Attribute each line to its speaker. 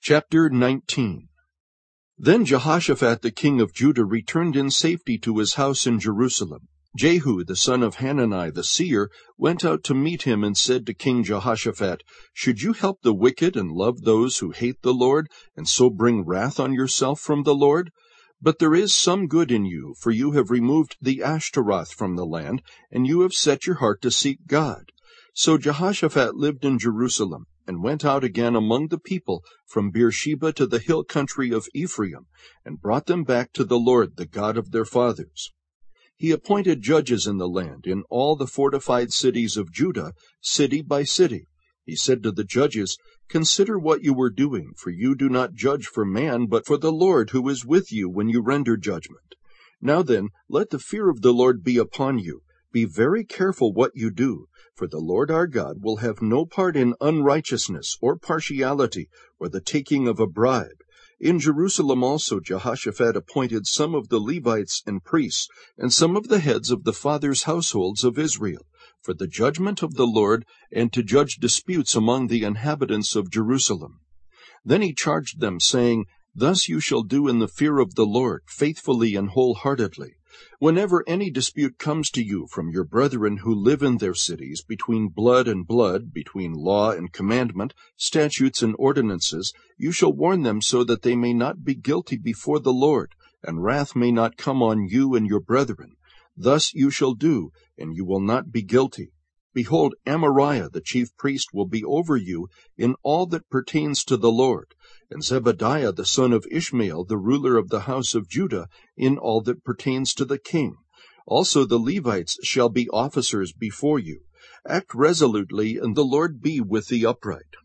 Speaker 1: Chapter 19. Then Jehoshaphat the king of Judah returned in safety to his house in Jerusalem. Jehu the son of Hanani the seer went out to meet him and said to King Jehoshaphat, "Should you help the wicked and love those who hate the Lord, and so bring wrath on yourself from the Lord? But there is some good in you, for you have removed the Ashtaroth from the land, and you have set your heart to seek God." So Jehoshaphat lived in Jerusalem, and went out again among the people from Beersheba to the hill country of Ephraim, and brought them back to the Lord, the God of their fathers. He appointed judges in the land, in all the fortified cities of Judah, city by city. He said to the judges, "Consider what you are doing, for you do not judge for man, but for the Lord who is with you when you render judgment. Now then, let the fear of the Lord be upon you. Be very careful what you do, for the Lord our God will have no part in unrighteousness or partiality or the taking of a bribe." In Jerusalem also Jehoshaphat appointed some of the Levites and priests, and some of the heads of the fathers' households of Israel, for the judgment of the Lord, and to judge disputes among the inhabitants of Jerusalem. Then he charged them, saying, "Thus you shall do in the fear of the Lord, faithfully and wholeheartedly. Whenever any dispute comes to you from your brethren who live in their cities, between blood and blood, between law and commandment, statutes and ordinances, you shall warn them so that they may not be guilty before the Lord, and wrath may not come on you and your brethren. Thus you shall do, and you will not be guilty. Behold, Amariah the chief priest will be over you in all that pertains to the Lord, and Zebadiah the son of Ishmael, the ruler of the house of Judah, in all that pertains to the king. Also the Levites shall be officers before you. Act resolutely, and the Lord be with the upright."